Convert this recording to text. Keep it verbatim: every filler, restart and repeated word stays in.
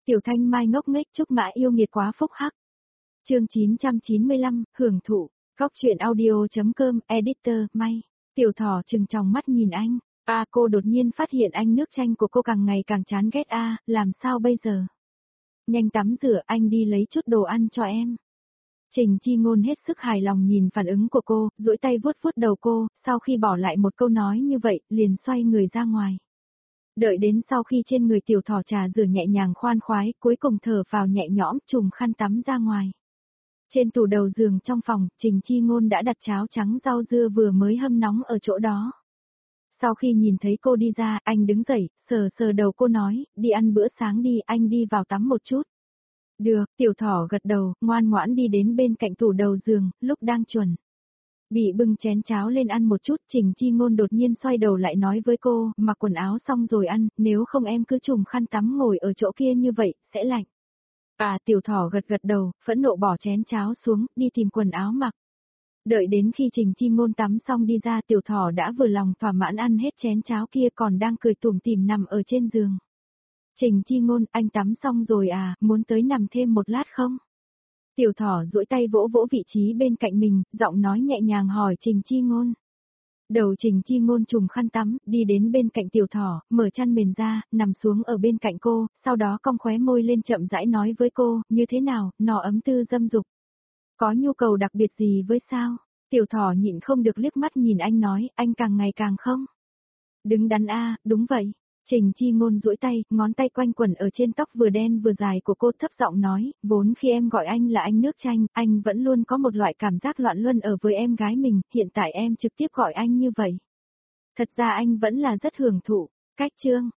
Tiểu Thanh Mai ngốc nghếch Trúc Mã yêu nghiệt quá phúc hắc. Chương chín trăm chín mươi lăm, hưởng thụ. Góc truyện audio.com, editor, May. Tiểu Thỏ trừng tròng mắt nhìn anh. A cô đột nhiên phát hiện anh nước chanh của cô càng ngày càng chán ghét a, làm sao bây giờ? Nhanh tắm rửa, anh đi lấy chút đồ ăn cho em. Trình Chi Ngôn hết sức hài lòng nhìn phản ứng của cô, duỗi tay vuốt vuốt đầu cô, sau khi bỏ lại một câu nói như vậy, liền xoay người ra ngoài. Đợi đến sau khi trên người Tiểu Thỏ trà rửa nhẹ nhàng khoan khoái, cuối cùng thở vào nhẹ nhõm, trùm khăn tắm ra ngoài. Trên tủ đầu giường trong phòng, Trình Chi Ngôn đã đặt cháo trắng rau dưa vừa mới hâm nóng ở chỗ đó. Sau khi nhìn thấy cô đi ra, anh đứng dậy, sờ sờ đầu cô nói, đi ăn bữa sáng đi, anh đi vào tắm một chút. Được, Tiểu Thỏ gật đầu, ngoan ngoãn đi đến bên cạnh tủ đầu giường, lúc đang chuẩn bị bưng chén cháo lên ăn một chút, Trình Chi Ngôn đột nhiên xoay đầu lại nói với cô, mặc quần áo xong rồi ăn, nếu không em cứ trùm khăn tắm ngồi ở chỗ kia như vậy, sẽ lạnh. À, Tiểu Thỏ gật gật đầu, phẫn nộ bỏ chén cháo xuống, đi tìm quần áo mặc. Đợi đến khi Trình Chi Ngôn tắm xong đi ra, Tiểu Thỏ đã vừa lòng thỏa mãn ăn hết chén cháo kia còn đang cười tủm tỉm nằm ở trên giường. Trình Chi Ngôn, anh tắm xong rồi à, muốn tới nằm thêm một lát không? Tiểu Thỏ duỗi tay vỗ vỗ vị trí bên cạnh mình, giọng nói nhẹ nhàng hỏi Trình Chi Ngôn. Đầu Trình Chi Ngôn trùm khăn tắm, đi đến bên cạnh Tiểu Thỏ, mở chăn mền ra, nằm xuống ở bên cạnh cô, sau đó cong khóe môi lên chậm rãi nói với cô, như thế nào, nọ ấm tư dâm dục. Có nhu cầu đặc biệt gì với sao? Tiểu Thỏ nhịn không được liếc mắt nhìn anh nói, anh càng ngày càng không. Đứng đắn a, đúng vậy. Trình Chi Ngôn duỗi tay, ngón tay quanh quẩn ở trên tóc vừa đen vừa dài của cô thấp giọng nói, vốn khi em gọi anh là anh nước chanh, anh vẫn luôn có một loại cảm giác loạn luân ở với em gái mình, hiện tại em trực tiếp gọi anh như vậy. Thật ra anh vẫn là rất hưởng thụ. Cách chương,